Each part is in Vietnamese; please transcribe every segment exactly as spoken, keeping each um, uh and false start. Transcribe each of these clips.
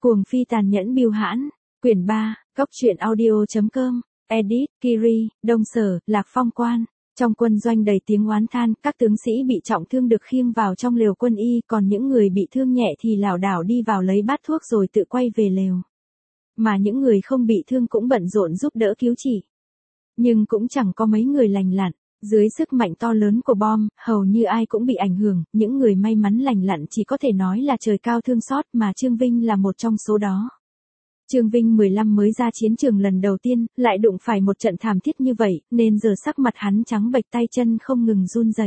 Cuồng phi tàn nhẫn bưu hãn, quyển ba, góc truyện audio.com, edit, Kiri, Đông Sở, Lạc Phong Quan. Trong quân doanh đầy tiếng oán than, các tướng sĩ bị trọng thương được khiêng vào trong lều quân y, còn những người bị thương nhẹ thì lảo đảo đi vào lấy bát thuốc rồi tự quay về lều. Mà những người không bị thương cũng bận rộn giúp đỡ cứu trị. Nhưng cũng chẳng có mấy người lành lặn. Dưới sức mạnh to lớn của bom, hầu như ai cũng bị ảnh hưởng, những người may mắn lành lặn chỉ có thể nói là trời cao thương xót, mà Trương Vinh là một trong số đó. Trương Vinh mười lăm mới ra chiến trường lần đầu tiên, lại đụng phải một trận thảm thiết như vậy, nên giờ sắc mặt hắn trắng bệch, tay chân không ngừng run rẩy.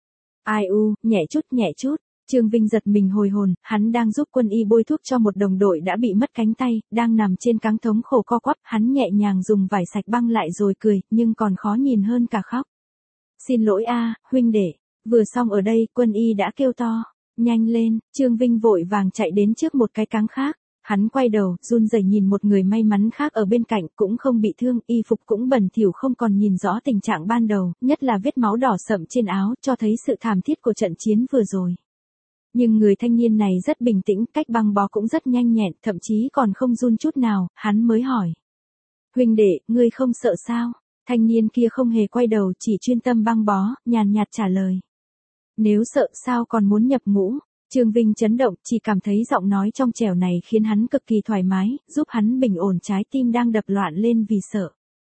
Ai u, nhẹ chút nhẹ chút. Trương Vinh giật mình hồi hồn, hắn đang giúp quân y bôi thuốc cho một đồng đội đã bị mất cánh tay, đang nằm trên cáng thống khổ co quắp, hắn nhẹ nhàng dùng vải sạch băng lại rồi cười, nhưng còn khó nhìn hơn cả khóc. Xin lỗi a, huynh đệ. Vừa xong ở đây, quân y đã kêu to. Nhanh lên, Trương Vinh vội vàng chạy đến trước một cái cáng khác. Hắn quay đầu, run rẩy nhìn một người may mắn khác ở bên cạnh, cũng không bị thương, y phục cũng bẩn thỉu không còn nhìn rõ tình trạng ban đầu, nhất là vết máu đỏ sậm trên áo, cho thấy sự thảm thiết của trận chiến vừa rồi. Nhưng người thanh niên này rất bình tĩnh, cách băng bó cũng rất nhanh nhẹn, thậm chí còn không run chút nào, hắn mới hỏi. Huynh đệ, ngươi không sợ sao? Thanh niên kia không hề quay đầu, chỉ chuyên tâm băng bó, nhàn nhạt trả lời. Nếu sợ sao còn muốn nhập ngũ? Trương Vinh chấn động, chỉ cảm thấy giọng nói trong trẻo này khiến hắn cực kỳ thoải mái, giúp hắn bình ổn trái tim đang đập loạn lên vì sợ.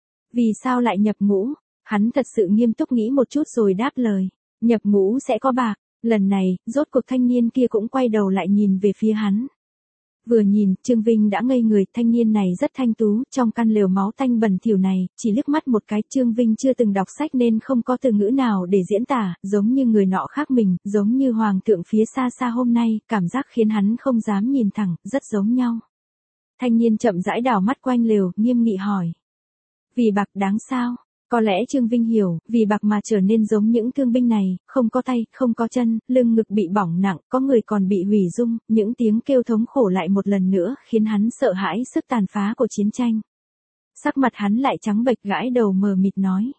Vì sao lại nhập ngũ? Hắn thật sự nghiêm túc nghĩ một chút rồi đáp lời. Nhập ngũ sẽ có bạc. Lần này, rốt cuộc thanh niên kia cũng quay đầu lại nhìn về phía hắn. Vừa nhìn, Trương Vinh đã ngây người, thanh niên này rất thanh tú, trong căn lều máu tanh bẩn thỉu này, chỉ liếc mắt một cái, Trương Vinh chưa từng đọc sách nên không có từ ngữ nào để diễn tả, giống như người nọ khác mình, giống như hoàng thượng phía xa xa hôm nay, cảm giác khiến hắn không dám nhìn thẳng, rất giống nhau. Thanh niên chậm rãi đảo mắt quanh lều, nghiêm nghị hỏi. Vì bạc đáng sao? Có lẽ Trương Vinh hiểu, vì bạc mà trở nên giống những thương binh này, không có tay, không có chân, lưng ngực bị bỏng nặng, có người còn bị hủy dung, những tiếng kêu thống khổ lại một lần nữa, khiến hắn sợ hãi sức tàn phá của chiến tranh. Sắc mặt hắn lại trắng bệch, gãi đầu mờ mịt nói.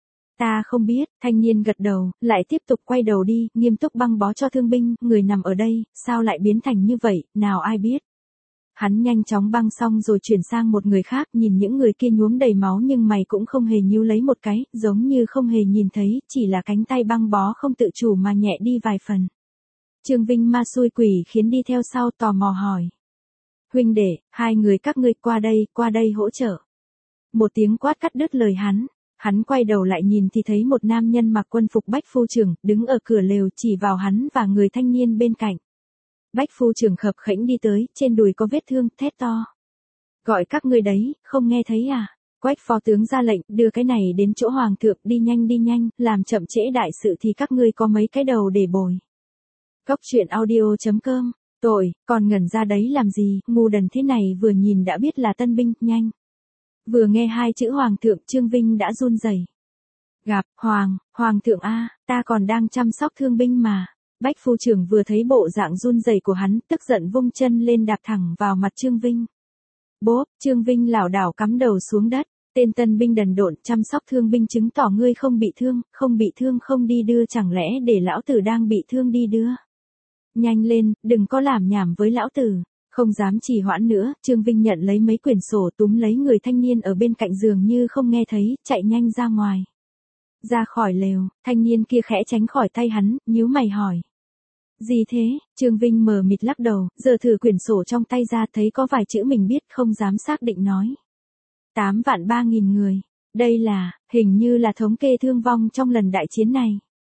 Ta không biết, thanh niên gật đầu, lại tiếp tục quay đầu đi, nghiêm túc băng bó cho thương binh, người nằm ở đây, sao lại biến thành như vậy, nào ai biết. Hắn nhanh chóng băng xong rồi chuyển sang một người khác, nhìn những người kia nhuốm đầy máu nhưng mày cũng không hề nhíu lấy một cái, giống như không hề nhìn thấy, chỉ là cánh tay băng bó không tự chủ mà nhẹ đi vài phần. Trương Vinh ma xui quỷ khiến đi theo sau, tò mò hỏi. Huynh đệ, hai người các ngươi qua đây, qua đây hỗ trợ. Một tiếng quát cắt đứt lời hắn. Hắn quay đầu lại nhìn thì thấy một nam nhân mặc quân phục bách phu trưởng, đứng ở cửa lều chỉ vào hắn và người thanh niên bên cạnh. Bách phu trưởng khập khễnh đi tới, trên đùi có vết thương, thét to. Gọi các ngươi đấy, không nghe thấy à? Quách phó tướng ra lệnh, đưa cái này đến chỗ hoàng thượng, đi nhanh đi nhanh, làm chậm trễ đại sự thì các ngươi có mấy cái đầu để bồi. Góc truyện audio.com, tội, còn ngẩn ra đấy làm gì, ngu đần thế này vừa nhìn đã biết là tân binh, nhanh. Vừa nghe hai chữ hoàng thượng, Trương Vinh đã run rẩy. Gặp, hoàng, hoàng thượng a, ta còn đang chăm sóc thương binh mà. Bách phu trưởng vừa thấy bộ dạng run rẩy của hắn, tức giận vung chân lên đạp thẳng vào mặt Trương Vinh. Bốp, Trương Vinh lảo đảo cắm đầu xuống đất, tên tân binh đần độn, chăm sóc thương binh chứng tỏ ngươi không bị thương, không bị thương không đi đưa, chẳng lẽ để lão tử đang bị thương đi đưa. Nhanh lên, đừng có làm nhảm với lão tử. Không dám trì hoãn nữa, Trương Vinh nhận lấy mấy quyển sổ, túm lấy người thanh niên ở bên cạnh giường như không nghe thấy, chạy nhanh ra ngoài. Ra khỏi lều, thanh niên kia khẽ tránh khỏi tay hắn, nhíu mày hỏi. Gì thế? Trương Vinh mờ mịt lắc đầu, giờ thử quyển sổ trong tay ra thấy có vài chữ mình biết, không dám xác định nói. Tám vạn ba nghìn người. Đây là, hình như là thống kê thương vong trong lần đại chiến này.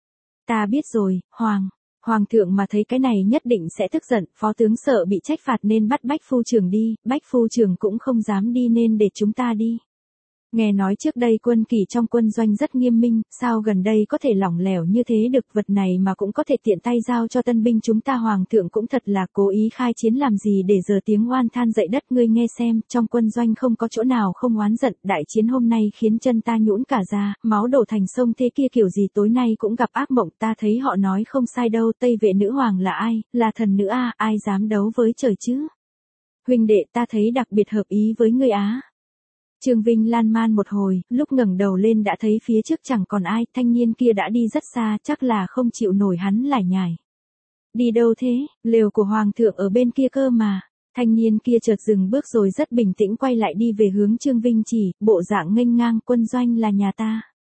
Ta biết rồi, Hoàng. Hoàng thượng mà thấy cái này nhất định sẽ tức giận, phó tướng sợ bị trách phạt nên bắt Bách phu trưởng đi, Bách phu trưởng cũng không dám đi nên để chúng ta đi. Nghe nói trước đây quân kỷ trong quân doanh rất nghiêm minh, sao gần đây có thể lỏng lẻo như thế được, vật này mà cũng có thể tiện tay giao cho tân binh chúng ta, hoàng thượng cũng thật là cố ý khai chiến làm gì để giờ tiếng oan than dậy đất. Ngươi nghe xem, trong quân doanh không có chỗ nào không oán giận, đại chiến hôm nay khiến chân ta nhũn cả ra, máu đổ thành sông thế kia kiểu gì tối nay cũng gặp ác mộng, ta thấy họ nói không sai đâu, Tây Vệ nữ hoàng là ai, là thần nữ a, ai dám đấu với trời chứ. Huynh đệ, ta thấy đặc biệt hợp ý với ngươi á. Trương Vinh lan man một hồi, lúc ngẩng đầu lên đã thấy phía trước chẳng còn ai, thanh niên kia đã đi rất xa, chắc là không chịu nổi hắn lải nhải. Đi đâu thế, lều của hoàng thượng ở bên kia cơ mà. Thanh niên kia chợt dừng bước rồi rất bình tĩnh quay lại đi về hướng Trương Vinh chỉ, bộ dạng nghênh ngang, quân doanh là nhà ta.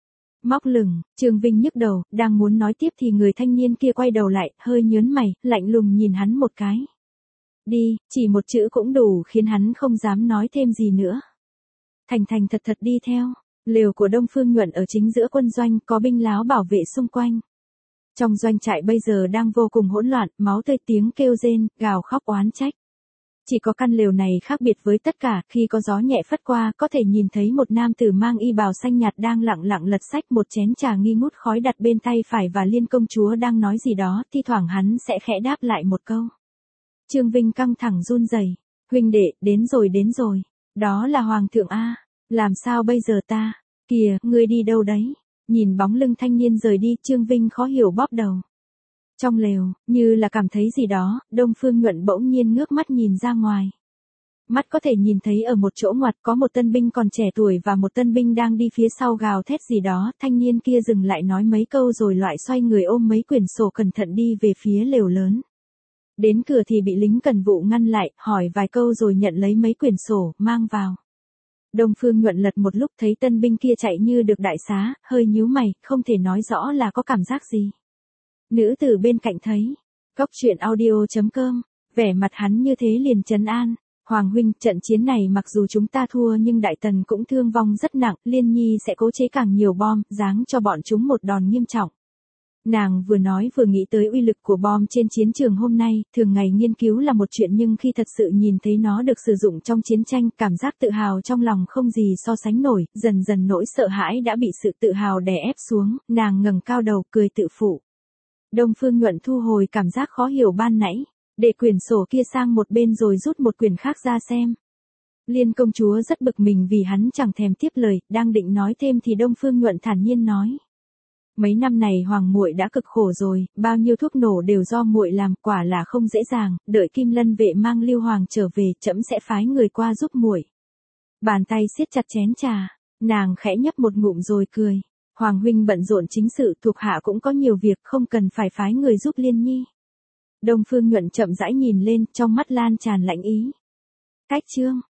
Móc lửng, Trương Vinh nhức đầu, đang muốn nói tiếp thì người thanh niên kia quay đầu lại, hơi nhớn mày, lạnh lùng nhìn hắn một cái. Đi, chỉ một chữ cũng đủ khiến hắn không dám nói thêm gì nữa. Thành thành thật thật đi theo, lều của Đông Phương Nhuận ở chính giữa quân doanh, có binh láo bảo vệ xung quanh. Trong doanh trại bây giờ đang vô cùng hỗn loạn, máu tươi, tiếng kêu rên, gào khóc oán trách. Chỉ có căn lều này khác biệt với tất cả, khi có gió nhẹ phất qua, có thể nhìn thấy một nam tử mang y bào xanh nhạt đang lặng lặng lật sách một chén trà nghi ngút khói đặt bên tay phải và Liên công chúa đang nói gì đó, thi thoảng hắn sẽ khẽ đáp lại một câu. Trương Vinh căng thẳng run rẩy, huynh đệ, đến rồi đến rồi, đó là Hoàng thượng a, làm sao bây giờ ta, kìa, ngươi đi đâu đấy, nhìn bóng lưng thanh niên rời đi, Trương Vinh khó hiểu bóp đầu. Trong lều, như là cảm thấy gì đó, Đông Phương Nhuận bỗng nhiên ngước mắt nhìn ra ngoài. Mắt có thể nhìn thấy ở một chỗ ngoặt có một tân binh còn trẻ tuổi và một tân binh đang đi phía sau gào thét gì đó, thanh niên kia dừng lại nói mấy câu rồi loại xoay người ôm mấy quyển sổ cẩn thận đi về phía lều lớn. Đến cửa thì bị lính cần vụ ngăn lại, hỏi vài câu rồi nhận lấy mấy quyển sổ, mang vào. Đông Phương Nhuận lật một lúc thấy tân binh kia chạy như được đại xá, hơi nhíu mày, không thể nói rõ là có cảm giác gì. Nữ tử bên cạnh thấy, Cốc truyện audio chấm com, vẻ mặt hắn như thế liền trấn an. Hoàng huynh, trận chiến này mặc dù chúng ta thua nhưng Đại Tần cũng thương vong rất nặng, Liên Nhi sẽ cố chế càng nhiều bom, giáng cho bọn chúng một đòn nghiêm trọng. Nàng vừa nói vừa nghĩ tới uy lực của bom trên chiến trường hôm nay, thường ngày nghiên cứu là một chuyện nhưng khi thật sự nhìn thấy nó được sử dụng trong chiến tranh, cảm giác tự hào trong lòng không gì so sánh nổi, dần dần nỗi sợ hãi đã bị sự tự hào đè ép xuống, nàng ngẩng cao đầu cười tự phụ. Đông Phương Nhuận thu hồi cảm giác khó hiểu ban nãy, để quyển sổ kia sang một bên rồi rút một quyển khác ra xem. Liên công chúa rất bực mình vì hắn chẳng thèm tiếp lời, đang định nói thêm thì Đông Phương Nhuận thản nhiên nói. Mấy năm này hoàng muội đã cực khổ rồi, bao nhiêu thuốc nổ đều do muội làm, quả là không dễ dàng, đợi Kim Lân vệ mang Lưu Hoàng trở về, trẫm sẽ phái người qua giúp muội. Bàn tay siết chặt chén trà, nàng khẽ nhấp một ngụm rồi cười. Hoàng huynh bận rộn chính sự, thuộc hạ cũng có nhiều việc, không cần phải phái người giúp Liên Nhi. Đông Phương Nhuận chậm rãi nhìn lên, trong mắt lan tràn lạnh ý. Cách chương